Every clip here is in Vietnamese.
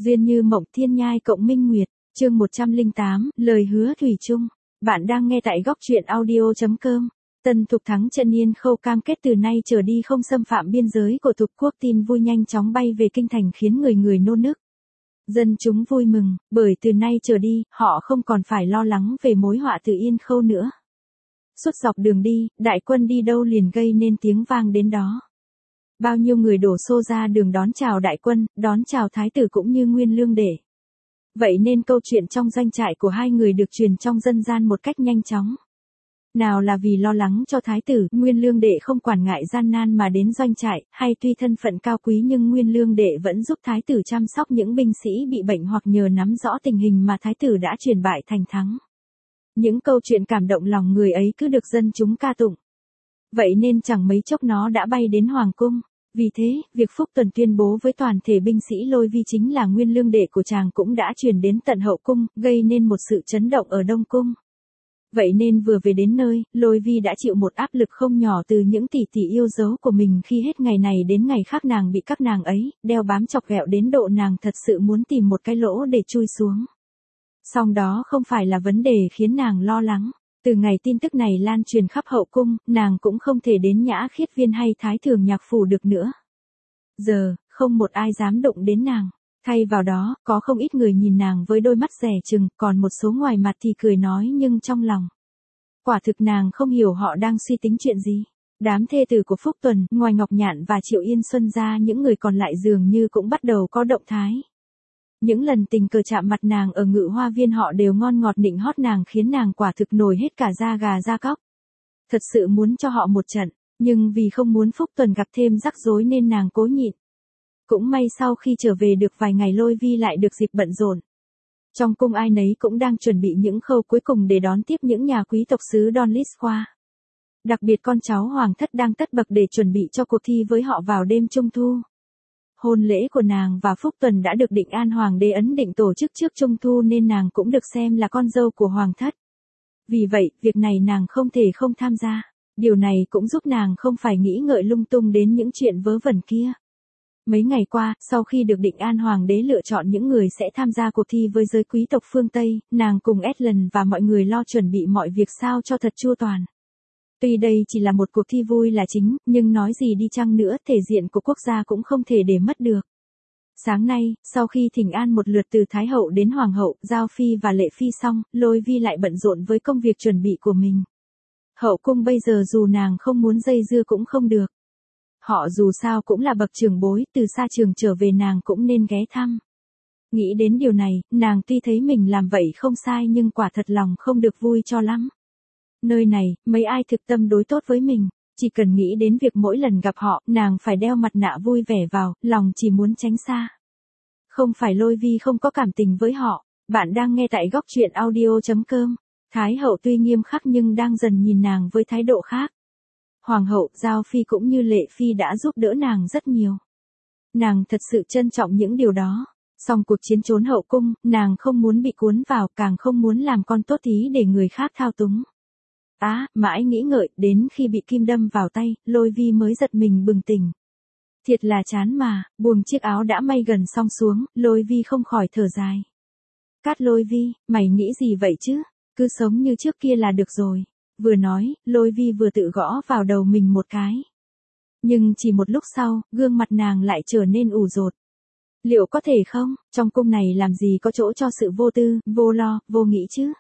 Duyên như mộng thiên nhai cộng minh nguyệt, chương 108, lời hứa thủy chung. Bạn đang nghe tại góc truyện audio.com. Tân Thục Thắng Chân Yên Khâu cam kết từ nay trở đi không xâm phạm biên giới của Thục quốc, tin vui nhanh chóng bay về kinh thành khiến người người nô nức. Dân chúng vui mừng, bởi từ nay trở đi, họ không còn phải lo lắng về mối họa từ Yên Khâu nữa. Suốt dọc đường đi, đại quân đi đâu liền gây nên tiếng vang đến đó. Bao nhiêu người đổ xô ra đường đón chào đại quân, đón chào thái tử cũng như Nguyên Lương Đệ. Vậy nên câu chuyện trong doanh trại của hai người được truyền trong dân gian một cách nhanh chóng. Nào là vì lo lắng cho thái tử, Nguyên Lương Đệ không quản ngại gian nan mà đến doanh trại, hay tuy thân phận cao quý nhưng Nguyên Lương Đệ vẫn giúp thái tử chăm sóc những binh sĩ bị bệnh hoặc nhờ nắm rõ tình hình mà thái tử đã chuyển bại thành thắng. Những câu chuyện cảm động lòng người ấy cứ được dân chúng ca tụng. Vậy nên chẳng mấy chốc nó đã bay đến Hoàng cung. Vì thế, việc Phúc Tuần tuyên bố với toàn thể binh sĩ Lôi Vi chính là Nguyên Lương Đệ của chàng cũng đã truyền đến tận hậu cung, gây nên một sự chấn động ở Đông Cung. Vậy nên vừa về đến nơi, Lôi Vi đã chịu một áp lực không nhỏ từ những tỷ tỷ yêu dấu của mình khi hết ngày này đến ngày khác nàng bị các nàng ấy đeo bám chọc ghẹo đến độ nàng thật sự muốn tìm một cái lỗ để chui xuống. Song đó không phải là vấn đề khiến nàng lo lắng. Từ ngày tin tức này lan truyền khắp hậu cung, nàng cũng không thể đến Nhã Khiết Viên hay Thái Thường Nhạc Phủ được nữa. Giờ, không một ai dám động đến nàng. Thay vào đó, có không ít người nhìn nàng với đôi mắt dè chừng, còn một số ngoài mặt thì cười nói nhưng trong lòng. Quả thực nàng không hiểu họ đang suy tính chuyện gì. Đám thê tử của Phúc Tuần, ngoài Ngọc Nhạn và Triệu Yên Xuân ra những người còn lại dường như cũng bắt đầu có động thái. Những lần tình cờ chạm mặt nàng ở Ngự Hoa Viên họ đều ngon ngọt nịnh hót nàng khiến nàng quả thực nổi hết cả da gà da cóc. Thật sự muốn cho họ một trận, nhưng vì không muốn Phúc Tuần gặp thêm rắc rối nên nàng cố nhịn. Cũng may sau khi trở về được vài ngày Lôi Vi lại được dịp bận rộn. Trong cung ai nấy cũng đang chuẩn bị những khâu cuối cùng để đón tiếp những nhà quý tộc xứ Donlis qua. Đặc biệt con cháu hoàng thất đang tất bật để chuẩn bị cho cuộc thi với họ vào đêm Trung Thu. Hôn lễ của nàng và Phúc Tuần đã được Định An Hoàng đế ấn định tổ chức trước Trung Thu nên nàng cũng được xem là con dâu của hoàng thất. Vì vậy, việc này nàng không thể không tham gia. Điều này cũng giúp nàng không phải nghĩ ngợi lung tung đến những chuyện vớ vẩn kia. Mấy ngày qua, sau khi được Định An Hoàng đế lựa chọn những người sẽ tham gia cuộc thi với giới quý tộc phương Tây, nàng cùng Edlen và mọi người lo chuẩn bị mọi việc sao cho thật chu toàn. Tuy đây chỉ là một cuộc thi vui là chính, nhưng nói gì đi chăng nữa, thể diện của quốc gia cũng không thể để mất được. Sáng nay, sau khi thỉnh an một lượt từ Thái hậu đến Hoàng hậu, Giao Phi và Lệ Phi xong, Lôi Vi lại bận rộn với công việc chuẩn bị của mình. Hậu cung bây giờ dù nàng không muốn dây dưa cũng không được. Họ dù sao cũng là bậc trưởng bối, từ xa trường trở về nàng cũng nên ghé thăm. Nghĩ đến điều này, nàng tuy thấy mình làm vậy không sai nhưng quả thật lòng không được vui cho lắm. Nơi này, mấy ai thực tâm đối tốt với mình, chỉ cần nghĩ đến việc mỗi lần gặp họ, nàng phải đeo mặt nạ vui vẻ vào, lòng chỉ muốn tránh xa. Không phải Lôi Vi không có cảm tình với họ, bạn đang nghe tại góc truyện audio.com. Thái hậu tuy nghiêm khắc nhưng đang dần nhìn nàng với thái độ khác. Hoàng hậu, Giao Phi cũng như Lệ Phi đã giúp đỡ nàng rất nhiều. Nàng thật sự trân trọng những điều đó. Song cuộc chiến trốn hậu cung, nàng không muốn bị cuốn vào, càng không muốn làm con tốt tí để người khác thao túng. Mãi nghĩ ngợi, đến khi bị kim đâm vào tay, Lôi Vi mới giật mình bừng tỉnh. Thiệt là chán mà, buông chiếc áo đã may gần xong xuống, Lôi Vi không khỏi thở dài. Cát Lôi Vi, mày nghĩ gì vậy chứ? Cứ sống như trước kia là được rồi. Vừa nói, Lôi Vi vừa tự gõ vào đầu mình một cái. Nhưng chỉ một lúc sau, gương mặt nàng lại trở nên ủ rột. Liệu có thể không, trong cung này làm gì có chỗ cho sự vô tư, vô lo, vô nghĩ chứ?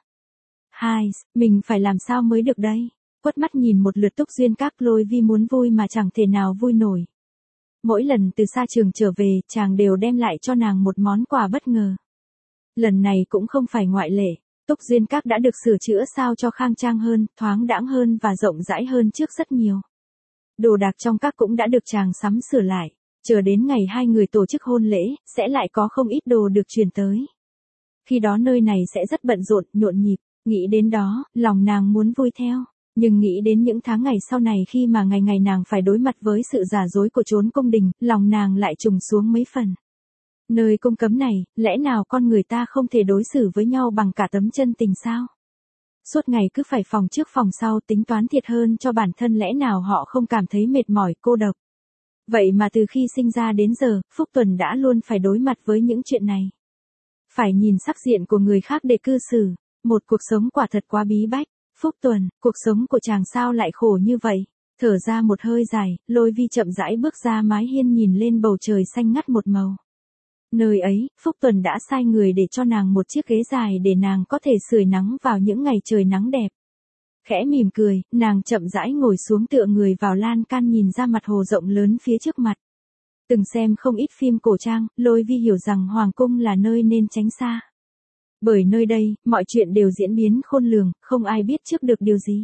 Mình phải làm sao mới được đây? Quất mắt nhìn một lượt Túc Duyên Các, Lôi Vi muốn vui mà chẳng thể nào vui nổi. Mỗi lần từ xa trường trở về, chàng đều đem lại cho nàng một món quà bất ngờ. Lần này cũng không phải ngoại lệ. Túc Duyên Các đã được sửa chữa sao cho khang trang hơn, thoáng đãng hơn và rộng rãi hơn trước rất nhiều. Đồ đạc trong các cũng đã được chàng sắm sửa lại. Chờ đến ngày hai người tổ chức hôn lễ, sẽ lại có không ít đồ được truyền tới. Khi đó nơi này sẽ rất bận rộn, nhộn nhịp. Nghĩ đến đó, lòng nàng muốn vui theo. Nhưng nghĩ đến những tháng ngày sau này khi mà ngày ngày nàng phải đối mặt với sự giả dối của chốn cung đình, lòng nàng lại trùng xuống mấy phần. Nơi cung cấm này, lẽ nào con người ta không thể đối xử với nhau bằng cả tấm chân tình sao? Suốt ngày cứ phải phòng trước phòng sau tính toán thiệt hơn cho bản thân, lẽ nào họ không cảm thấy mệt mỏi cô độc? Vậy mà từ khi sinh ra đến giờ, Phúc Tuần đã luôn phải đối mặt với những chuyện này. Phải nhìn sắc diện của người khác để cư xử, một cuộc sống quả thật quá bí bách. Phúc Tuần, cuộc sống của chàng sao lại khổ như vậy? Thở ra một hơi dài, Lôi Vi chậm rãi bước ra mái hiên nhìn lên bầu trời xanh ngắt một màu. Nơi ấy, Phúc Tuần đã sai người để cho nàng một chiếc ghế dài để nàng có thể sưởi nắng vào những ngày trời nắng đẹp. Khẽ mỉm cười, nàng chậm rãi ngồi xuống tựa người vào lan can nhìn ra mặt hồ rộng lớn phía trước mặt. Từng xem không ít phim cổ trang, Lôi Vi hiểu rằng Hoàng cung là nơi nên tránh xa. Bởi nơi đây, mọi chuyện đều diễn biến khôn lường, không ai biết trước được điều gì.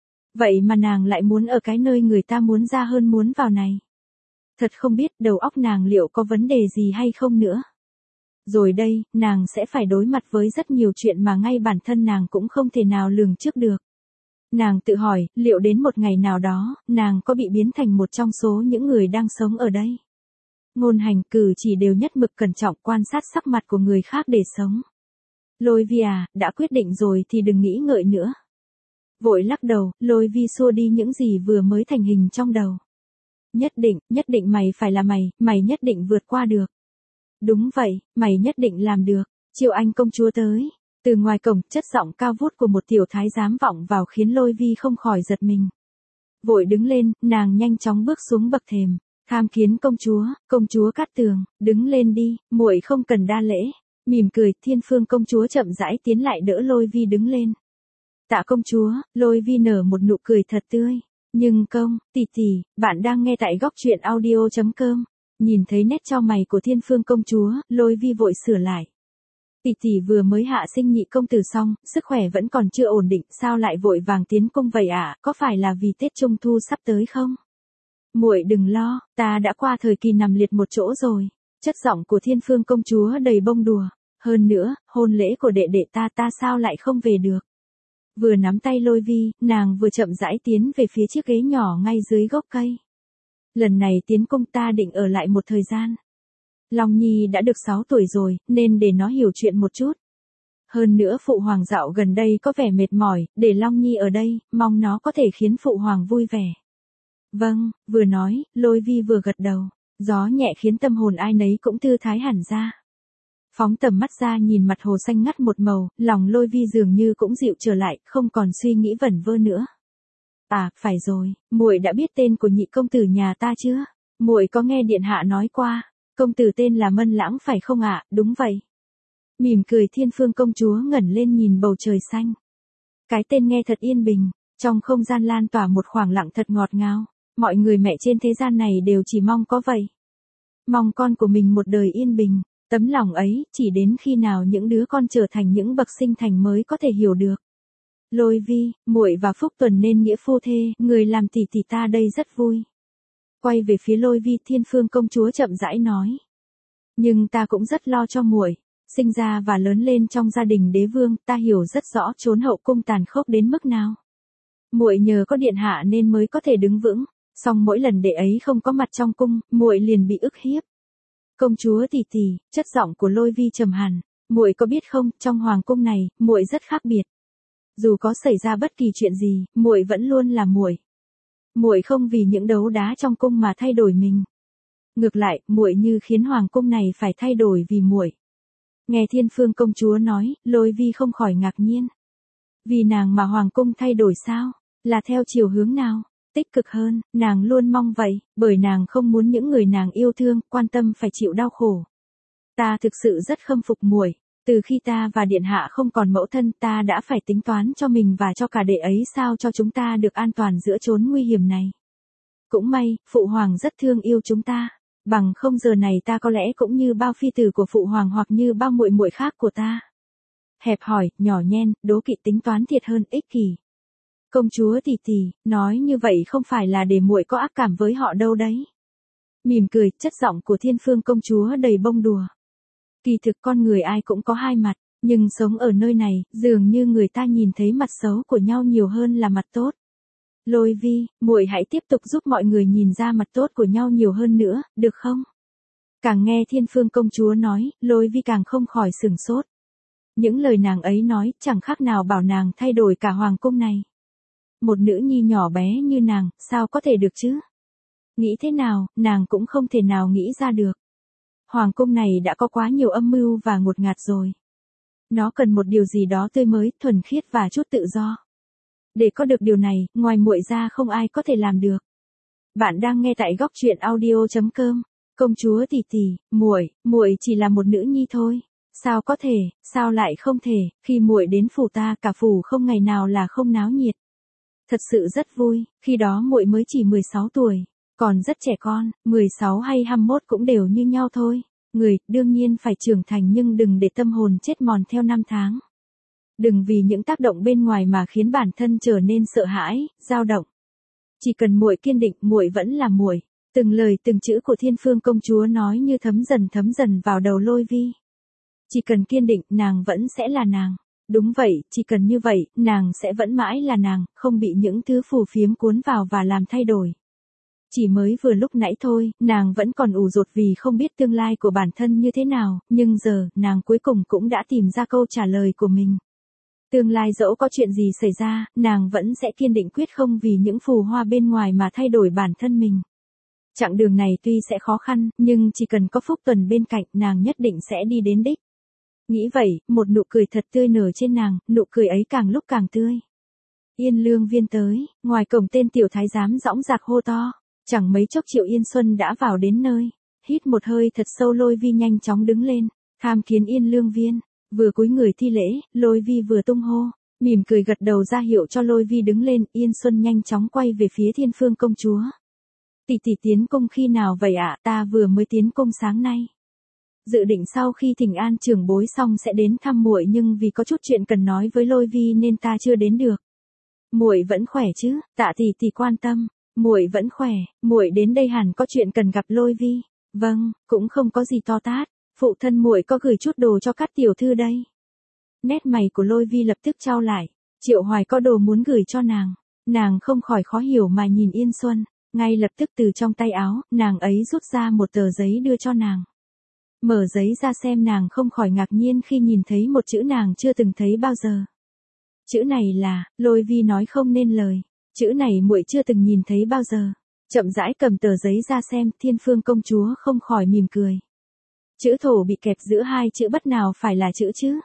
Vậy mà nàng lại muốn ở cái nơi người ta muốn ra hơn muốn vào này. Thật không biết đầu óc nàng liệu có vấn đề gì hay không nữa. Rồi đây, nàng sẽ phải đối mặt với rất nhiều chuyện mà ngay bản thân nàng cũng không thể nào lường trước được. Nàng tự hỏi, liệu đến một ngày nào đó, nàng có bị biến thành một trong số những người đang sống ở đây? Ngôn hành cử chỉ đều nhất mực cẩn trọng quan sát sắc mặt của người khác để sống. Lôi Vi à, đã quyết định rồi thì đừng nghĩ ngợi nữa. Vội lắc đầu, Lôi Vi xua đi những gì vừa mới thành hình trong đầu. Nhất định mày phải là mày nhất định vượt qua được. Đúng vậy, mày nhất định làm được. Triệu Anh công chúa tới. Từ ngoài cổng, chất giọng cao vút của một tiểu thái giám vọng vào khiến Lôi Vi không khỏi giật mình. Vội đứng lên, nàng nhanh chóng bước xuống bậc thềm. Tham kiến công chúa Cát Tường, đứng lên đi, muội không cần đa lễ. Mỉm cười, Thiên Phương công chúa chậm rãi tiến lại đỡ Lôi Vi đứng lên. Tạ công chúa, Lôi Vi nở một nụ cười thật tươi. Nhưng tỷ, bạn đang nghe tại góc truyện audio.com. Nhìn thấy nét chau mày của Thiên Phương công chúa, Lôi Vi vội sửa lại. Tỷ vừa mới hạ sinh nhị công tử xong, sức khỏe vẫn còn chưa ổn định, sao lại vội vàng tiến cung vậy ạ? Có phải là vì Tết Trung Thu sắp tới không? Muội đừng lo, ta đã qua thời kỳ nằm liệt một chỗ rồi. Chất giọng của Thiên Phương công chúa đầy bông đùa. Hơn nữa, hôn lễ của đệ đệ ta sao lại không về được? Vừa nắm tay Lôi Vi, nàng vừa chậm rãi tiến về phía chiếc ghế nhỏ ngay dưới gốc cây. Lần này tiến cung ta định ở lại một thời gian. Long Nhi đã được 6 tuổi rồi, nên để nó hiểu chuyện một chút. Hơn nữa phụ hoàng dạo gần đây có vẻ mệt mỏi, để Long Nhi ở đây, mong nó có thể khiến phụ hoàng vui vẻ. Vâng, vừa nói, Lôi Vi vừa gật đầu. Gió nhẹ khiến tâm hồn ai nấy cũng thư thái hẳn ra. Phóng tầm mắt ra nhìn mặt hồ xanh ngắt một màu, lòng Lôi Vi dường như cũng dịu trở lại, không còn suy nghĩ vẩn vơ nữa. À, phải rồi, muội đã biết tên của nhị công tử nhà ta chưa? Muội có nghe điện hạ nói qua, công tử tên là Mân Lãng phải không ạ? Đúng vậy. Mỉm cười Thiên Phương công chúa ngẩng lên nhìn bầu trời xanh. Cái tên nghe thật yên bình, trong không gian lan tỏa một khoảng lặng thật ngọt ngào. Mọi người mẹ trên thế gian này đều chỉ mong có vậy. Mong con của mình một đời yên bình. Tấm lòng ấy, chỉ đến khi nào những đứa con trở thành những bậc sinh thành mới có thể hiểu được. Lôi Vi, muội và Phúc Tuần nên nghĩa phu thê, người làm tỷ ta đây rất vui. Quay về phía Lôi Vi, Thiên Phương công chúa chậm rãi nói. Nhưng ta cũng rất lo cho muội, sinh ra và lớn lên trong gia đình đế vương, ta hiểu rất rõ chốn hậu cung tàn khốc đến mức nào. Muội nhờ có điện hạ nên mới có thể đứng vững, song mỗi lần đệ ấy không có mặt trong cung, muội liền bị ức hiếp. Công chúa tỷ, chất giọng của Lôi Vi trầm hẳn, muội có biết không, trong hoàng cung này, muội rất khác biệt. Dù có xảy ra bất kỳ chuyện gì, muội vẫn luôn là muội. Muội không vì những đấu đá trong cung mà thay đổi mình. Ngược lại, muội như khiến hoàng cung này phải thay đổi vì muội. Nghe Thiên Phương công chúa nói, Lôi Vi không khỏi ngạc nhiên. Vì nàng mà hoàng cung thay đổi sao? Là theo chiều hướng nào? Tích cực hơn, nàng luôn mong vậy, bởi nàng không muốn những người nàng yêu thương, quan tâm phải chịu đau khổ. Ta thực sự rất khâm phục muội, từ khi ta và điện hạ không còn mẫu thân, ta đã phải tính toán cho mình và cho cả đệ ấy sao cho chúng ta được an toàn giữa chốn nguy hiểm này. Cũng may, phụ hoàng rất thương yêu chúng ta, bằng không giờ này ta có lẽ cũng như bao phi tử của phụ hoàng hoặc như bao muội muội khác của ta. Hẹp hòi, nhỏ nhen, đố kỵ tính toán thiệt hơn ích kỷ. Công chúa tỷ, nói như vậy không phải là để muội có ác cảm với họ đâu đấy. Mỉm cười, chất giọng của Thiên Phương công chúa đầy bông đùa. Kỳ thực con người ai cũng có hai mặt, nhưng sống ở nơi này, dường như người ta nhìn thấy mặt xấu của nhau nhiều hơn là mặt tốt. Lôi Vi, muội hãy tiếp tục giúp mọi người nhìn ra mặt tốt của nhau nhiều hơn nữa, được không? Càng nghe Thiên Phương công chúa nói, Lôi Vi càng không khỏi sửng sốt. Những lời nàng ấy nói, chẳng khác nào bảo nàng thay đổi cả hoàng cung này. Một nữ nhi nhỏ bé như nàng, sao có thể được chứ? Nghĩ thế nào, nàng cũng không thể nào nghĩ ra được. Hoàng cung này đã có quá nhiều âm mưu và ngột ngạt rồi. Nó cần một điều gì đó tươi mới, thuần khiết và chút tự do. Để có được điều này, ngoài muội ra không ai có thể làm được. Bạn đang nghe tại góc truyện audio.com. Công chúa tỷ tỷ, muội chỉ là một nữ nhi thôi. Sao có thể, sao lại không thể, khi muội đến phủ ta cả phủ không ngày nào là không náo nhiệt. Thật sự rất vui, khi đó muội mới chỉ 16 tuổi, còn rất trẻ con, 16 hay 21 cũng đều như nhau thôi. Người, đương nhiên phải trưởng thành nhưng đừng để tâm hồn chết mòn theo năm tháng. Đừng vì những tác động bên ngoài mà khiến bản thân trở nên sợ hãi, dao động. Chỉ cần muội kiên định, muội vẫn là muội. Từng lời từng chữ của Thiên Phương công chúa nói như thấm dần vào đầu Lôi Vi. Chỉ cần kiên định, nàng vẫn sẽ là nàng. Đúng vậy, chỉ cần như vậy, nàng sẽ vẫn mãi là nàng, không bị những thứ phù phiếm cuốn vào và làm thay đổi. Chỉ mới vừa lúc nãy thôi, nàng vẫn còn ủ rột vì không biết tương lai của bản thân như thế nào, nhưng giờ, nàng cuối cùng cũng đã tìm ra câu trả lời của mình. Tương lai dẫu có chuyện gì xảy ra, nàng vẫn sẽ kiên định quyết không vì những phù hoa bên ngoài mà thay đổi bản thân mình. Chặng đường này tuy sẽ khó khăn, nhưng chỉ cần có Phúc Tuần bên cạnh, nàng nhất định sẽ đi đến đích. Nghĩ vậy, một nụ cười thật tươi nở trên nàng, nụ cười ấy càng lúc càng tươi. Yên Lương Viên tới, ngoài cổng tên tiểu thái giám dõng dạc hô to, chẳng mấy chốc Triệu Yên Xuân đã vào đến nơi. Hít một hơi thật sâu, Lôi Vi nhanh chóng đứng lên, tham kiến Yên Lương Viên. Vừa cúi người thi lễ, Lôi Vi vừa tung hô, mỉm cười gật đầu ra hiệu cho Lôi Vi đứng lên. Yên Xuân nhanh chóng quay về phía Thiên Phương công chúa. Tỷ tỷ tiến cung khi nào vậy ạ? Ta vừa mới tiến cung sáng nay. Dự định sau khi thỉnh an trưởng bối xong sẽ đến thăm muội, nhưng vì có chút chuyện cần nói với Lôi Vi nên ta chưa đến được. Muội vẫn khỏe chứ? Tạ tỷ tỷ quan tâm. Muội vẫn khỏe, muội đến đây hẳn có chuyện cần gặp Lôi Vi. Vâng, cũng không có gì to tát. Phụ thân muội có gửi chút đồ cho các tiểu thư đây. Nét mày của Lôi Vi lập tức chau lại. Triệu Hoài có đồ muốn gửi cho nàng. Nàng không khỏi khó hiểu mà nhìn Yên Xuân. Ngay lập tức từ trong tay áo, nàng ấy rút ra một tờ giấy đưa cho nàng. Mở giấy ra xem, nàng không khỏi ngạc nhiên khi nhìn thấy một chữ nàng chưa từng thấy bao giờ. Chữ này là, Lôi Vi nói không nên lời. Chữ này muội chưa từng nhìn thấy bao giờ. Chậm rãi cầm tờ giấy ra xem, Thiên Phương công chúa không khỏi mỉm cười. Chữ thổ bị kẹp giữa hai chữ bất nào phải là chữ chứ?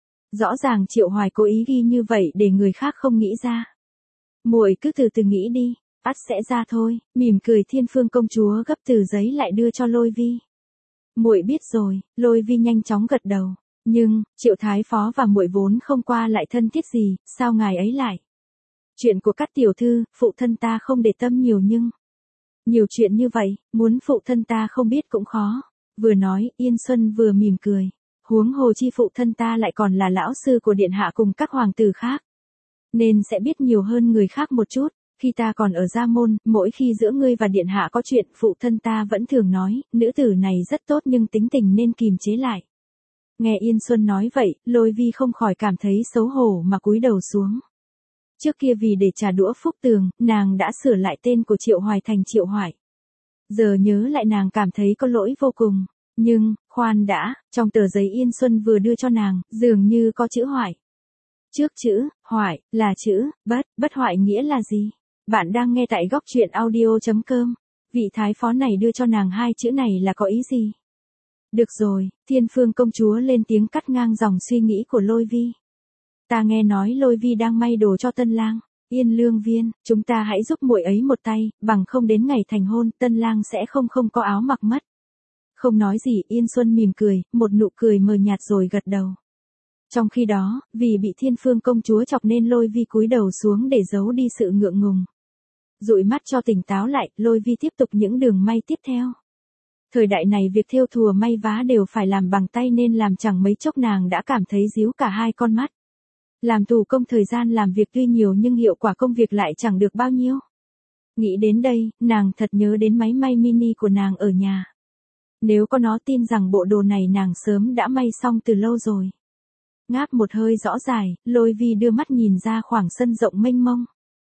Rõ ràng Triệu Hoài cố ý ghi như vậy để người khác không nghĩ ra. Muội cứ từ từ nghĩ đi, ắt sẽ ra thôi. Mỉm cười, Thiên Phương công chúa gấp tờ giấy lại đưa cho Lôi Vi. Muội biết rồi. Lôi Vi nhanh chóng gật đầu. Nhưng, Triệu thái phó và muội vốn không qua lại thân thiết gì, sao ngài ấy lại? Chuyện của các tiểu thư, phụ thân ta không để tâm nhiều nhưng... Nhiều chuyện như vậy, muốn phụ thân ta không biết cũng khó. Vừa nói, Yên Xuân vừa mỉm cười. Huống hồ chi phụ thân ta lại còn là lão sư của điện hạ cùng các hoàng tử khác. Nên sẽ biết nhiều hơn người khác một chút. Khi ta còn ở Gia Môn, mỗi khi giữa ngươi và điện hạ có chuyện, phụ thân ta vẫn thường nói, nữ tử này rất tốt nhưng tính tình nên kìm chế lại. Nghe Yên Xuân nói vậy, Lôi Vi không khỏi cảm thấy xấu hổ mà cúi đầu xuống. Trước kia vì để trả đũa Phúc Tường, nàng đã sửa lại tên của Triệu Hoài thành Triệu Hoài. Giờ nhớ lại nàng cảm thấy có lỗi vô cùng. Nhưng, khoan đã, trong tờ giấy Yên Xuân vừa đưa cho nàng, dường như có chữ Hoài. Trước chữ, Hoài, là chữ, bất hoại nghĩa là gì? Bạn đang nghe tại góc truyện audio.com. Vị thái phó này đưa cho nàng hai chữ này là có ý gì? Được rồi, Thiên Phương công chúa lên tiếng cắt ngang dòng suy nghĩ của Lôi Vi. Ta nghe nói Lôi Vi đang may đồ cho tân lang. Yên Lương Viên, chúng ta hãy giúp muội ấy một tay, bằng không đến ngày thành hôn, tân lang sẽ không có áo mặc mất. Không nói gì, Yên Xuân mỉm cười, một nụ cười mờ nhạt rồi gật đầu. Trong khi đó, vì bị Thiên Phương công chúa chọc nên Lôi Vi cúi đầu xuống để giấu đi sự ngượng ngùng. Dụi mắt cho tỉnh táo lại, Lôi Vi tiếp tục những đường may tiếp theo. Thời đại này việc thêu thùa may vá đều phải làm bằng tay nên làm chẳng mấy chốc nàng đã cảm thấy díu cả hai con mắt. Làm thủ công thời gian làm việc tuy nhiều nhưng hiệu quả công việc lại chẳng được bao nhiêu. Nghĩ đến đây, nàng thật nhớ đến máy may mini của nàng ở nhà. Nếu có nó tin rằng bộ đồ này nàng sớm đã may xong từ lâu rồi. Ngáp một hơi rõ dài, Lôi Vi đưa mắt nhìn ra khoảng sân rộng mênh mông.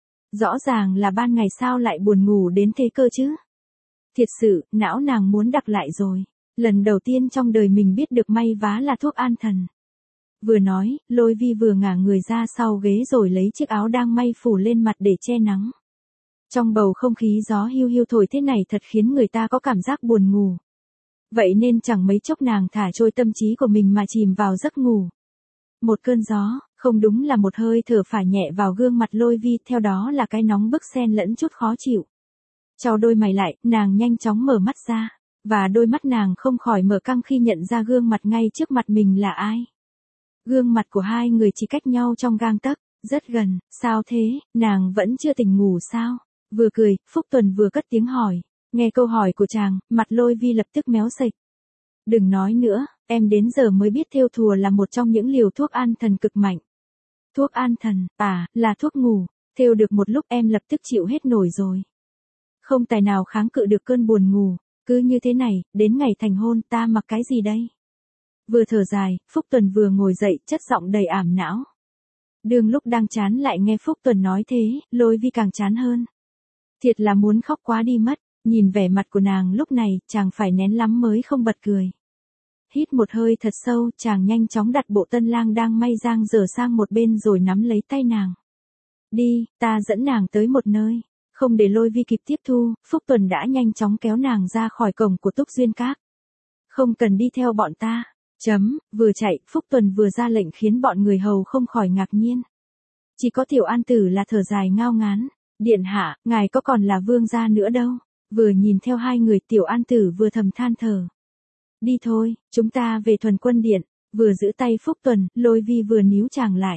Rõ ràng là ban ngày sao lại buồn ngủ đến thế cơ chứ? Thiệt sự, não nàng muốn đặc lại rồi. Lần đầu tiên trong đời mình biết được may vá là thuốc an thần. Vừa nói, Lôi Vi vừa ngả người ra sau ghế rồi lấy chiếc áo đang may phủ lên mặt để che nắng. Trong bầu không khí gió hiu hiu thổi thế này thật khiến người ta có cảm giác buồn ngủ. Vậy nên chẳng mấy chốc nàng thả trôi tâm trí của mình mà chìm vào giấc ngủ. Một cơn gió, không đúng là một hơi thở phả nhẹ vào gương mặt Lôi Vi, theo đó là cái nóng bức xen lẫn chút khó chịu. Chau đôi mày lại, nàng nhanh chóng mở mắt ra, và đôi mắt nàng không khỏi mở căng khi nhận ra gương mặt ngay trước mặt mình là ai. Gương mặt của hai người chỉ cách nhau trong gang tấc, rất gần. Sao thế, nàng vẫn chưa tỉnh ngủ sao? Vừa cười, Phúc Tuần vừa cất tiếng hỏi. Nghe câu hỏi của chàng, mặt Lôi Vi lập tức méo sệch. Đừng nói nữa, em đến giờ mới biết thêu thùa là một trong những liều thuốc an thần cực mạnh. Thuốc an thần, là thuốc ngủ. Thêu được một lúc em lập tức chịu hết nổi rồi. Không tài nào kháng cự được cơn buồn ngủ. Cứ như thế này, đến ngày thành hôn ta mặc cái gì đây? Vừa thở dài, Phúc Tuần vừa ngồi dậy, chất giọng đầy ảm não. Đường lúc đang chán lại nghe Phúc Tuần nói thế, Lôi Vi càng chán hơn. Thiệt là muốn khóc quá đi mất, nhìn vẻ mặt của nàng lúc này, chàng phải nén lắm mới không bật cười. Hít một hơi thật sâu, chàng nhanh chóng đặt bộ tân lang đang may dang dở sang một bên rồi nắm lấy tay nàng. Đi, ta dẫn nàng tới một nơi. Không để Lôi Vi kịp tiếp thu, Phúc Tuần đã nhanh chóng kéo nàng ra khỏi cổng của Túc Duyên Các. Không cần đi theo bọn ta. Vừa chạy, Phúc Tuần vừa ra lệnh khiến bọn người hầu không khỏi ngạc nhiên. Chỉ có Tiểu An Tử là thở dài ngao ngán. Điện hạ, ngài có còn là vương gia nữa đâu. Vừa nhìn theo hai người, Tiểu An Tử vừa thầm than thở. Đi thôi, chúng ta về Thuần Quân Điện. Vừa giữ tay Phúc Tuần, Lôi Vi vừa níu chàng lại.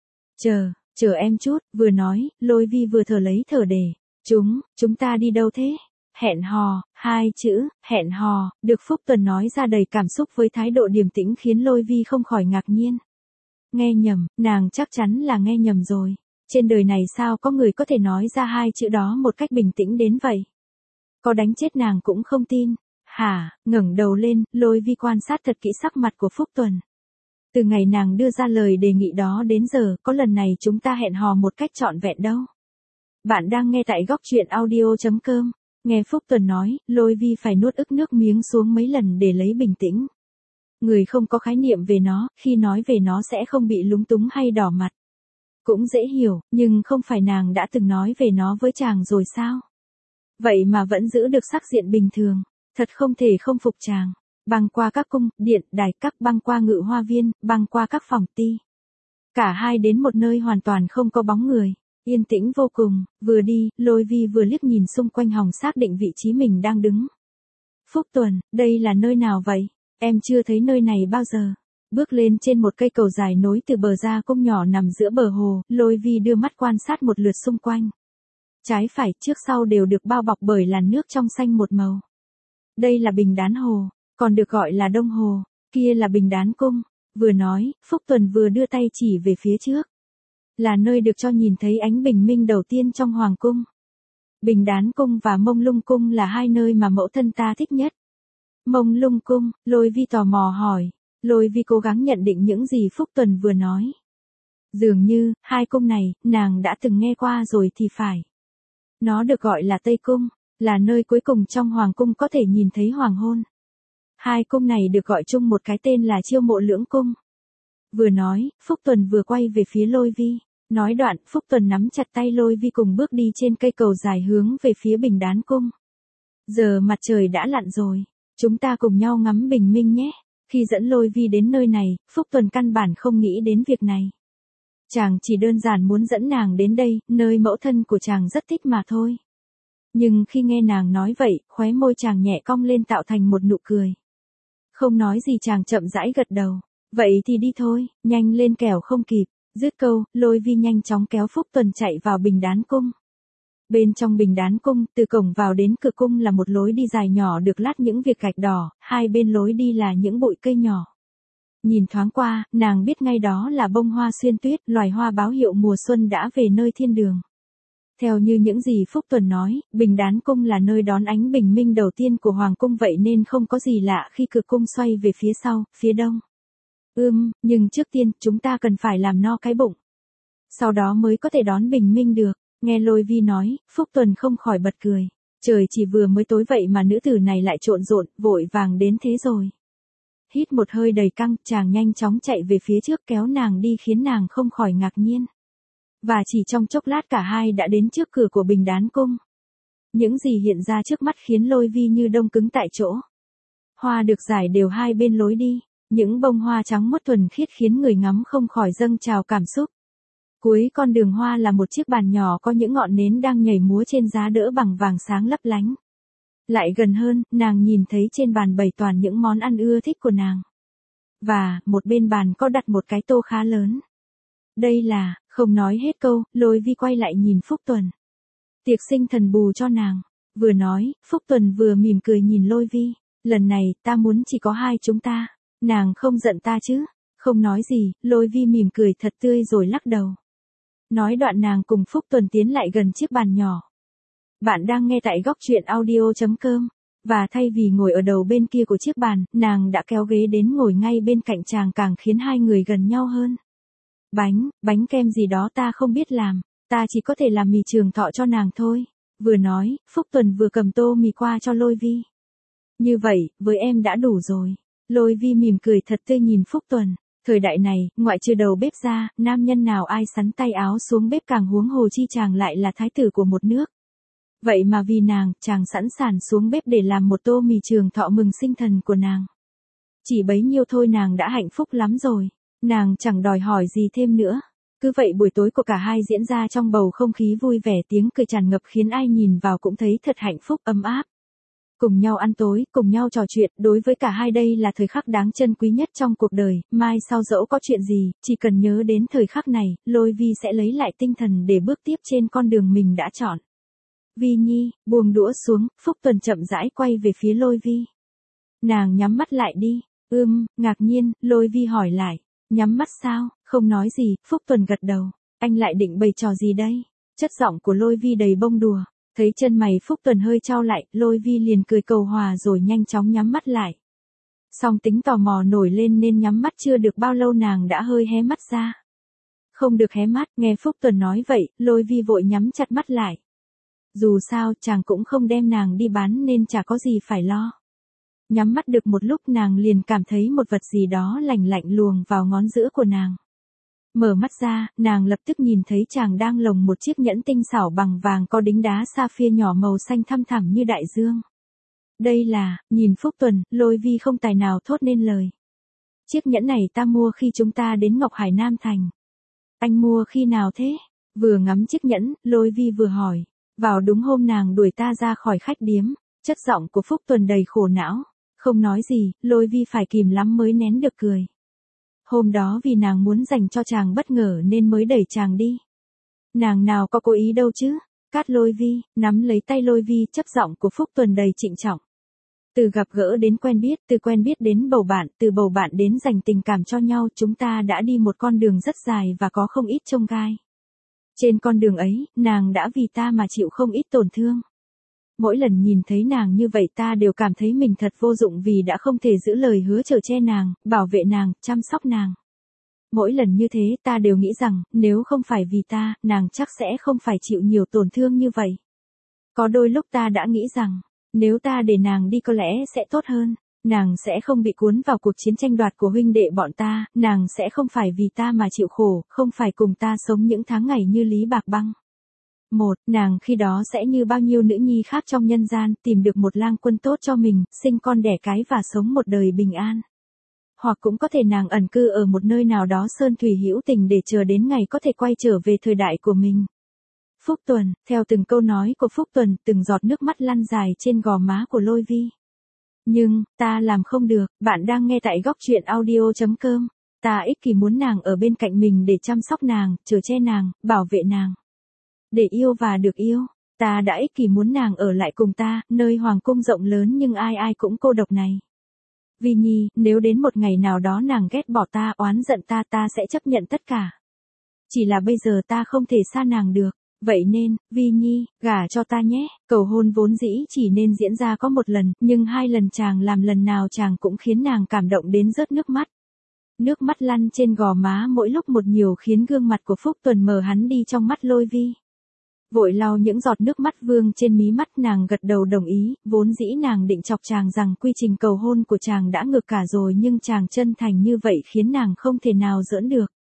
Chờ em chút, vừa nói, Lôi Vi vừa thở lấy thở để. Chúng ta đi đâu thế? Hẹn hò, hai chữ, hẹn hò, được Phúc Tuần nói ra đầy cảm xúc với thái độ điềm tĩnh khiến Lôi Vi không khỏi ngạc nhiên. Nghe nhầm, nàng chắc chắn là nghe nhầm rồi. Trên đời này sao có người có thể nói ra hai chữ đó một cách bình tĩnh đến vậy? Có đánh chết nàng cũng không tin. Hả, ngẩng đầu lên, Lôi Vi quan sát thật kỹ sắc mặt của Phúc Tuần. Từ ngày nàng đưa ra lời đề nghị đó đến giờ, có lần này chúng ta hẹn hò một cách trọn vẹn đâu. Bạn đang nghe tại góc truyện audio.com. Nghe Phúc Tuần nói, Lôi Vi phải nuốt ức nước miếng xuống mấy lần để lấy bình tĩnh. Người không có khái niệm về nó, khi nói về nó sẽ không bị lúng túng hay đỏ mặt. Cũng dễ hiểu, nhưng không phải nàng đã từng nói về nó với chàng rồi sao? Vậy mà vẫn giữ được sắc diện bình thường, thật không thể không phục chàng. Băng qua các cung, điện, đài các, băng qua Ngự Hoa Viên, băng qua các phòng ti. Cả hai đến một nơi hoàn toàn không có bóng người. Yên tĩnh vô cùng, vừa đi, Lôi Vi vừa liếc nhìn xung quanh hòng xác định vị trí mình đang đứng. Phúc Tuần, đây là nơi nào vậy? Em chưa thấy nơi này bao giờ. Bước lên trên một cây cầu dài nối từ bờ ra cung nhỏ nằm giữa bờ hồ, Lôi Vi đưa mắt quan sát một lượt xung quanh. Trái phải, trước sau đều được bao bọc bởi làn nước trong xanh một màu. Đây là Bình Đán Hồ, còn được gọi là Đông Hồ, kia là Bình Đán Cung. Vừa nói, Phúc Tuần vừa đưa tay chỉ về phía trước. Là nơi được cho nhìn thấy ánh bình minh đầu tiên trong Hoàng Cung. Bình Đán Cung và Mông Lung Cung là hai nơi mà mẫu thân ta thích nhất. Mông Lung Cung, Lôi Vi tò mò hỏi. Lôi Vi cố gắng nhận định những gì Phúc Tuần vừa nói. Dường như, hai cung này, nàng đã từng nghe qua rồi thì phải. Nó được gọi là Tây Cung, là nơi cuối cùng trong Hoàng Cung có thể nhìn thấy hoàng hôn. Hai cung này được gọi chung một cái tên là Chiêu Mộ Lưỡng Cung. Vừa nói, Phúc Tuần vừa quay về phía Lôi Vi. Nói đoạn, Phúc Tuần nắm chặt tay Lôi Vi cùng bước đi trên cây cầu dài hướng về phía Bình Đán Cung. Giờ mặt trời đã lặn rồi. Chúng ta cùng nhau ngắm bình minh nhé. Khi dẫn Lôi Vi đến nơi này, Phúc Tuần căn bản không nghĩ đến việc này. Chàng chỉ đơn giản muốn dẫn nàng đến đây, nơi mẫu thân của chàng rất thích mà thôi. Nhưng khi nghe nàng nói vậy, khóe môi chàng nhẹ cong lên tạo thành một nụ cười. Không nói gì chàng chậm rãi gật đầu. Vậy thì đi thôi, nhanh lên kẻo không kịp. Dứt câu, Lôi Vi nhanh chóng kéo Phúc Tuần chạy vào Bình Đán Cung. Bên trong Bình Đán Cung, từ cổng vào đến cửa cung là một lối đi dài nhỏ được lát những viền gạch đỏ, hai bên lối đi là những bụi cây nhỏ. Nhìn thoáng qua, nàng biết ngay đó là bông hoa xuyên tuyết, loài hoa báo hiệu mùa xuân đã về nơi thiên đường. Theo như những gì Phúc Tuần nói, Bình Đán Cung là nơi đón ánh bình minh đầu tiên của Hoàng Cung, vậy nên không có gì lạ khi cửa cung xoay về phía sau, phía đông. Nhưng trước tiên, chúng ta cần phải làm no cái bụng. Sau đó mới có thể đón bình minh được. Nghe Lôi Vi nói, Phúc Tuần không khỏi bật cười. Trời chỉ vừa mới tối vậy mà nữ tử này lại trộn rộn, vội vàng đến thế rồi. Hít một hơi đầy căng, chàng nhanh chóng chạy về phía trước kéo nàng đi khiến nàng không khỏi ngạc nhiên. Và chỉ trong chốc lát cả hai đã đến trước cửa của Bình Đán Cung. Những gì hiện ra trước mắt khiến Lôi Vi như đông cứng tại chỗ. Hoa được rải đều hai bên lối đi, những bông hoa trắng muốt thuần khiết khiến người ngắm không khỏi dâng trào cảm xúc. Cuối con đường hoa là một chiếc bàn nhỏ có những ngọn nến đang nhảy múa trên giá đỡ bằng vàng sáng lấp lánh. Lại gần hơn, nàng nhìn thấy trên bàn bày toàn những món ăn ưa thích của nàng. Và, một bên bàn có đặt một cái tô khá lớn. Đây là, không nói hết câu, Lôi Vi quay lại nhìn Phúc Tuần. Tiệc sinh thần bù cho nàng. Vừa nói, Phúc Tuần vừa mỉm cười nhìn Lôi Vi. Lần này, ta muốn chỉ có hai chúng ta. Nàng không giận ta chứ? Không nói gì, Lôi Vi mỉm cười thật tươi rồi lắc đầu. Nói đoạn nàng cùng Phúc Tuần tiến lại gần chiếc bàn nhỏ. Bạn đang nghe tại góc truyện audio.com. Và thay vì ngồi ở đầu bên kia của chiếc bàn, nàng đã kéo ghế đến ngồi ngay bên cạnh chàng càng khiến hai người gần nhau hơn. Bánh kem gì đó ta không biết làm, ta chỉ có thể làm mì trường thọ cho nàng thôi. Vừa nói, Phúc Tuần vừa cầm tô mì qua cho Lôi Vi. Như vậy, với em đã đủ rồi. Lôi Vi mỉm cười thật tươi nhìn Phúc Tuần. Thời đại này, ngoại trừ đầu bếp ra, nam nhân nào ai sắn tay áo xuống bếp càng huống hồ chi chàng lại là thái tử của một nước. Vậy mà vì nàng, chàng sẵn sàng xuống bếp để làm một tô mì trường thọ mừng sinh thần của nàng. Chỉ bấy nhiêu thôi nàng đã hạnh phúc lắm rồi. Nàng chẳng đòi hỏi gì thêm nữa. Cứ vậy buổi tối của cả hai diễn ra trong bầu không khí vui vẻ, tiếng cười tràn ngập khiến ai nhìn vào cũng thấy thật hạnh phúc ấm áp. Cùng nhau ăn tối, cùng nhau trò chuyện, đối với cả hai đây là thời khắc đáng trân quý nhất trong cuộc đời, mai sau dẫu có chuyện gì, chỉ cần nhớ đến thời khắc này, Lôi Vi sẽ lấy lại tinh thần để bước tiếp trên con đường mình đã chọn. Vi Nhi, buông đũa xuống, Phúc Tuần chậm rãi quay về phía Lôi Vi. Nàng nhắm mắt lại đi. Ngạc nhiên, Lôi Vi hỏi lại. Nhắm mắt sao? Không nói gì, Phúc Tuần gật đầu. Anh lại định bày trò gì đây? Chất giọng của Lôi Vi đầy bông đùa. Thấy chân mày Phúc Tuần hơi chau lại, Lôi Vi liền cười cầu hòa rồi nhanh chóng nhắm mắt lại. Song tính tò mò nổi lên nên nhắm mắt chưa được bao lâu nàng đã hơi hé mắt ra. Không được hé mắt, nghe Phúc Tuần nói vậy, Lôi Vi vội nhắm chặt mắt lại. Dù sao, chàng cũng không đem nàng đi bán nên chả có gì phải lo. Nhắm mắt được một lúc nàng liền cảm thấy một vật gì đó lạnh lạnh luồng vào ngón giữa của nàng. Mở mắt ra, nàng lập tức nhìn thấy chàng đang lồng một chiếc nhẫn tinh xảo bằng vàng có đính đá sapphire nhỏ màu xanh thăm thẳm như đại dương. Đây là, nhìn Phúc Tuần, Lôi Vi không tài nào thốt nên lời. Chiếc nhẫn này ta mua khi chúng ta đến Ngọc Hải Nam Thành. Anh mua khi nào thế? Vừa ngắm chiếc nhẫn, Lôi Vi vừa hỏi. Vào đúng hôm nàng đuổi ta ra khỏi khách điếm. Chất giọng của Phúc Tuần đầy khổ não. Không nói gì, Lôi Vi phải kìm lắm mới nén được cười. Hôm đó vì nàng muốn dành cho chàng bất ngờ nên mới đẩy chàng đi. Nàng nào có cố ý đâu chứ. Cát Lôi Vi, nắm lấy tay Lôi Vi, chất giọng của Phúc Tuần đầy trịnh trọng. Từ gặp gỡ đến quen biết, từ quen biết đến bầu bạn, từ bầu bạn đến dành tình cảm cho nhau, chúng ta đã đi một con đường rất dài và có không ít chông gai. Trên con đường ấy, nàng đã vì ta mà chịu không ít tổn thương. Mỗi lần nhìn thấy nàng như vậy ta đều cảm thấy mình thật vô dụng vì đã không thể giữ lời hứa chở che nàng, bảo vệ nàng, chăm sóc nàng. Mỗi lần như thế ta đều nghĩ rằng, nếu không phải vì ta, nàng chắc sẽ không phải chịu nhiều tổn thương như vậy. Có đôi lúc ta đã nghĩ rằng, nếu ta để nàng đi có lẽ sẽ tốt hơn. Nàng sẽ không bị cuốn vào cuộc chiến tranh đoạt của huynh đệ bọn ta, nàng sẽ không phải vì ta mà chịu khổ, không phải cùng ta sống những tháng ngày như Lý Bạc Băng. Nàng khi đó sẽ như bao nhiêu nữ nhi khác trong nhân gian, tìm được một lang quân tốt cho mình, sinh con đẻ cái và sống một đời bình an. Hoặc cũng có thể nàng ẩn cư ở một nơi nào đó sơn thủy hữu tình để chờ đến ngày có thể quay trở về thời đại của mình. Phúc Tuần, theo từng câu nói của Phúc Tuần, từng giọt nước mắt lăn dài trên gò má của Lôi Vi. Nhưng, ta làm không được, bạn đang nghe tại góc truyện audio.com. Ta ích kỷ muốn nàng ở bên cạnh mình để chăm sóc nàng, chở che nàng, bảo vệ nàng. Để yêu và được yêu, ta đã ích kỷ muốn nàng ở lại cùng ta, nơi hoàng cung rộng lớn nhưng ai ai cũng cô độc này. Vi Nhi, nếu đến một ngày nào đó nàng ghét bỏ ta, oán giận ta, ta sẽ chấp nhận tất cả. Chỉ là bây giờ ta không thể xa nàng được. Vậy nên, Vi Nhi, gả cho ta nhé. Cầu hôn vốn dĩ chỉ nên diễn ra có một lần, nhưng 2 lần chàng làm lần nào chàng cũng khiến nàng cảm động đến rớt nước mắt. Nước mắt lăn trên gò má mỗi lúc một nhiều khiến gương mặt của Phúc Tuần mờ hắn đi trong mắt Lôi Vi. Vội lau những giọt nước mắt vương trên mí mắt, nàng gật đầu đồng ý, vốn dĩ nàng định chọc chàng rằng quy trình cầu hôn của chàng đã ngược cả rồi nhưng chàng chân thành như vậy khiến nàng không thể nào giỡn được.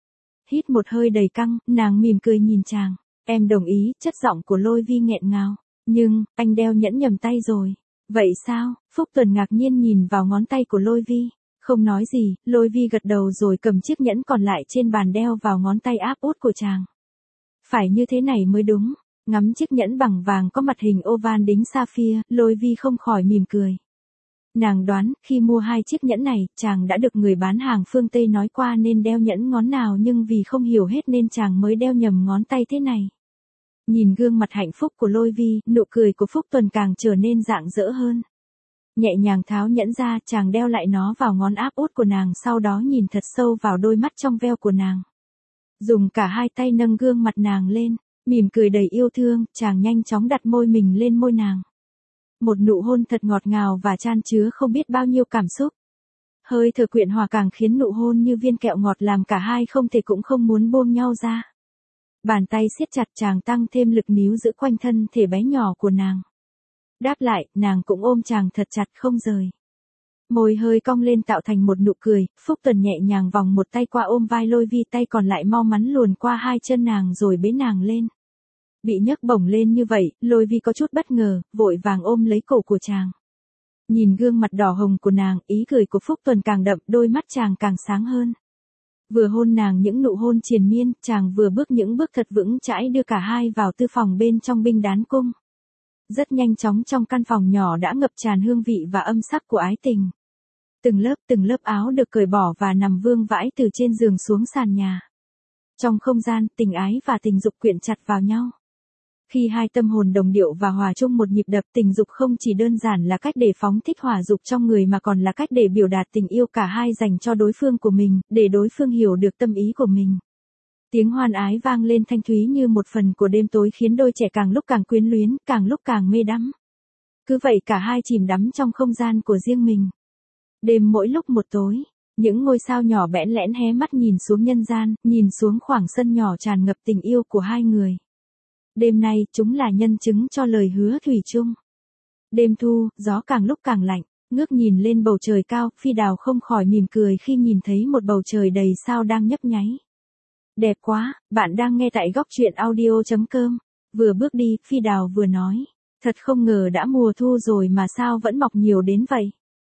hít một hơi đầy căng, nàng mỉm cười nhìn chàng. Em đồng ý, chất giọng của Lôi Vi nghẹn ngào. Nhưng, anh đeo nhẫn nhầm tay rồi. Vậy sao? Phúc Tuần ngạc nhiên nhìn vào ngón tay của Lôi Vi. Không nói gì, Lôi Vi gật đầu rồi cầm chiếc nhẫn còn lại trên bàn đeo vào ngón tay áp út của chàng. Phải như thế này mới đúng. Ngắm chiếc nhẫn bằng vàng có mặt hình oval đính sapphire, Lôi Vi không khỏi mỉm cười. Nàng đoán, khi mua hai chiếc nhẫn này, chàng đã được người bán hàng phương Tây nói qua nên đeo nhẫn ngón nào, nhưng vì không hiểu hết nên chàng mới đeo nhầm ngón tay thế này. Nhìn gương mặt hạnh phúc của Lôi Vi, nụ cười của Phúc Tuần càng trở nên rạng rỡ hơn. Nhẹ nhàng tháo nhẫn ra, chàng đeo lại nó vào ngón áp út của nàng, sau đó nhìn thật sâu vào đôi mắt trong veo của nàng. Dùng cả hai tay nâng gương mặt nàng lên, mỉm cười đầy yêu thương, chàng nhanh chóng đặt môi mình lên môi nàng. Một nụ hôn thật ngọt ngào và chan chứa không biết bao nhiêu cảm xúc. Hơi thở quyện hòa càng khiến nụ hôn như viên kẹo ngọt làm cả hai không thể cũng không muốn buông nhau ra. Bàn tay siết chặt, chàng tăng thêm lực níu giữ quanh thân thể bé nhỏ của nàng. Đáp lại, nàng cũng ôm chàng thật chặt không rời. Môi hơi cong lên tạo thành một nụ cười, Phúc Tuần nhẹ nhàng vòng một tay qua ôm vai Lôi Vi, tay còn lại mau mắn luồn qua hai chân nàng rồi bế nàng lên. Bị nhấc bổng lên như vậy, Lôi Vi có chút bất ngờ, vội vàng ôm lấy cổ của chàng. Nhìn gương mặt đỏ hồng của nàng, ý cười của Phúc Tuần càng đậm, đôi mắt chàng càng sáng hơn. Vừa hôn nàng những nụ hôn triền miên, chàng vừa bước những bước thật vững chãi đưa cả hai vào tư phòng bên trong binh đán cung. Rất nhanh chóng trong căn phòng nhỏ đã ngập tràn hương vị và âm sắc của ái tình. Từng lớp áo được cởi bỏ và nằm vương vãi từ trên giường xuống sàn nhà. Trong không gian, tình ái và tình dục quyện chặt vào nhau. Khi hai tâm hồn đồng điệu và hòa chung một nhịp đập, tình dục không chỉ đơn giản là cách để phóng thích hỏa dục trong người mà còn là cách để biểu đạt tình yêu cả hai dành cho đối phương của mình, để đối phương hiểu được tâm ý của mình. Tiếng hoan ái vang lên thanh thúy như một phần của đêm tối khiến đôi trẻ càng lúc càng quyến luyến, càng lúc càng mê đắm. Cứ vậy cả hai chìm đắm trong không gian của riêng mình. Đêm mỗi lúc một tối, những ngôi sao nhỏ bẽn lẽn hé mắt nhìn xuống nhân gian, nhìn xuống khoảng sân nhỏ tràn ngập tình yêu của hai người. Đêm nay, chúng là nhân chứng cho lời hứa thủy chung. Đêm thu, gió càng lúc càng lạnh, ngước nhìn lên bầu trời cao, Phi Đào không khỏi mỉm cười khi nhìn thấy một bầu trời đầy sao đang nhấp nháy. Đẹp quá, bạn đang nghe tại góc truyện audio.com. Vừa bước đi, Phi Đào vừa nói, thật không ngờ đã mùa thu rồi mà sao vẫn mọc nhiều đến vậy.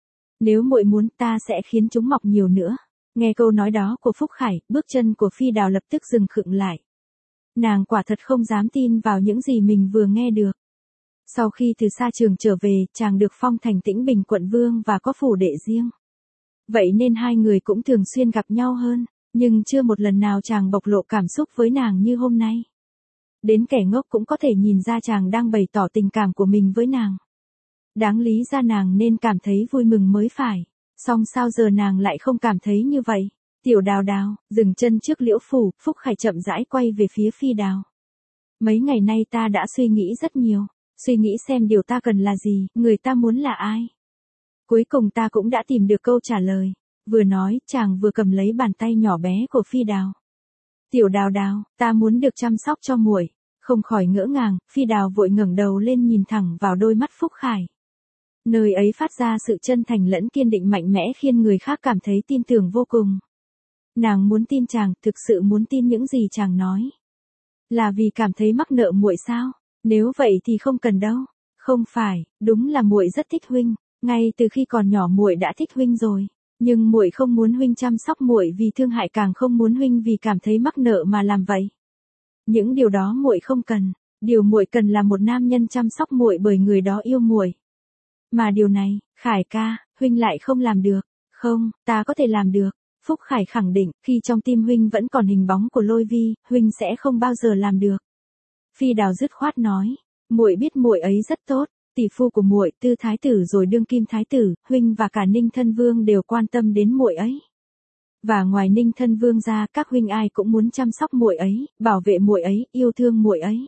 Nếu muội muốn, ta sẽ khiến chúng mọc nhiều nữa. Nghe câu nói đó của Phúc Khải, bước chân của Phi Đào lập tức dừng khựng lại. Nàng quả thật không dám tin vào những gì mình vừa nghe được. Sau khi từ xa trường trở về, chàng được phong thành Tĩnh Bình quận vương và có phủ đệ riêng. Vậy nên hai người cũng thường xuyên gặp nhau hơn, nhưng chưa một lần nào chàng bộc lộ cảm xúc với nàng như hôm nay. Đến kẻ ngốc cũng có thể nhìn ra chàng đang bày tỏ tình cảm của mình với nàng. Đáng lý ra nàng nên cảm thấy vui mừng mới phải, song sao giờ nàng lại không cảm thấy như vậy. Tiểu Đào Đào, dừng chân trước Liễu phủ, Phúc Khải chậm rãi quay về phía Phi Đào. Mấy ngày nay ta đã suy nghĩ rất nhiều, suy nghĩ xem điều ta cần là gì, người ta muốn là ai. Cuối cùng ta cũng đã tìm được câu trả lời. Vừa nói, chàng vừa cầm lấy bàn tay nhỏ bé của Phi Đào. Tiểu Đào Đào, ta muốn được chăm sóc cho muội. Không khỏi ngỡ ngàng, Phi Đào vội ngẩng đầu lên nhìn thẳng vào đôi mắt Phúc Khải. Nơi ấy phát ra sự chân thành lẫn kiên định mạnh mẽ khiến người khác cảm thấy tin tưởng vô cùng. Nàng muốn tin chàng, thực sự muốn tin những gì chàng nói. Là vì cảm thấy mắc nợ muội sao? Nếu vậy thì không cần đâu. Không phải, đúng là muội rất thích huynh, ngay từ khi còn nhỏ muội đã thích huynh rồi. Nhưng muội không muốn huynh chăm sóc muội vì thương hại, càng không muốn huynh vì cảm thấy mắc nợ mà làm vậy. Những điều đó muội không cần, điều muội cần là một nam nhân chăm sóc muội bởi người đó yêu muội. Mà điều này, Khải ca, huynh lại không làm được. Không, ta có thể làm được. Phúc Khải khẳng định, khi trong tim huynh vẫn còn hình bóng của Lôi Vi, huynh sẽ không bao giờ làm được. Phi Đào dứt khoát nói, muội biết muội ấy rất tốt, tỷ phu của muội, Tư thái tử rồi đương kim thái tử, huynh và cả Ninh Thân Vương đều quan tâm đến muội ấy. Và ngoài Ninh Thân Vương ra, các huynh ai cũng muốn chăm sóc muội ấy, bảo vệ muội ấy, yêu thương muội ấy.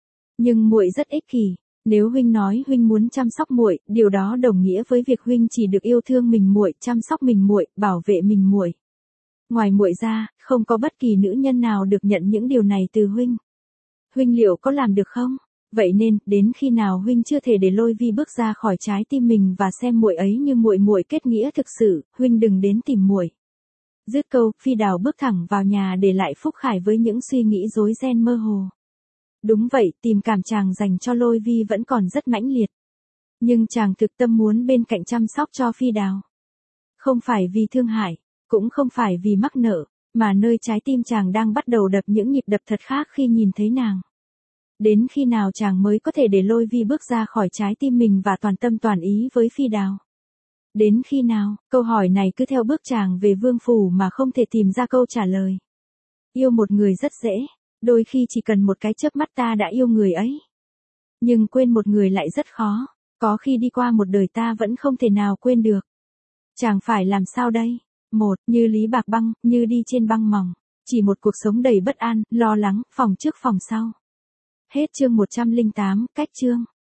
Nhưng muội rất ích kỷ, nếu huynh nói huynh muốn chăm sóc muội, điều đó đồng nghĩa với việc huynh chỉ được yêu thương mình muội, chăm sóc mình muội, bảo vệ mình muội. Ngoài muội ra, không có bất kỳ nữ nhân nào được nhận những điều này từ huynh. Huynh liệu có làm được không? Vậy nên, đến khi nào huynh chưa thể để Lôi Vi bước ra khỏi trái tim mình và xem muội ấy như muội muội kết nghĩa thực sự, huynh đừng đến tìm muội. Dứt câu, Phi Đào bước thẳng vào nhà để lại Phúc Khải với những suy nghĩ rối ren mơ hồ. Đúng vậy, tình cảm chàng dành cho Lôi Vi vẫn còn rất mãnh liệt. Nhưng chàng thực tâm muốn bên cạnh chăm sóc cho Phi Đào. Không phải vì thương hại, cũng không phải vì mắc nợ, mà nơi trái tim chàng đang bắt đầu đập những nhịp đập thật khác khi nhìn thấy nàng. Đến khi nào chàng mới có thể để Lôi Vi bước ra khỏi trái tim mình và toàn tâm toàn ý với Phi Đào? Đến khi nào? Câu hỏi này cứ theo bước chàng về vương phủ mà không thể tìm ra câu trả lời. Yêu một người rất dễ, đôi khi chỉ cần một cái chớp mắt ta đã yêu người ấy. Nhưng quên một người lại rất khó, có khi đi qua một đời ta vẫn không thể nào quên được. Chàng phải làm sao đây? Một, như Lý Bạc Băng, như đi trên băng mỏng, chỉ một cuộc sống đầy bất an, lo lắng, phòng trước phòng sau. Hết chương 108, cách chương.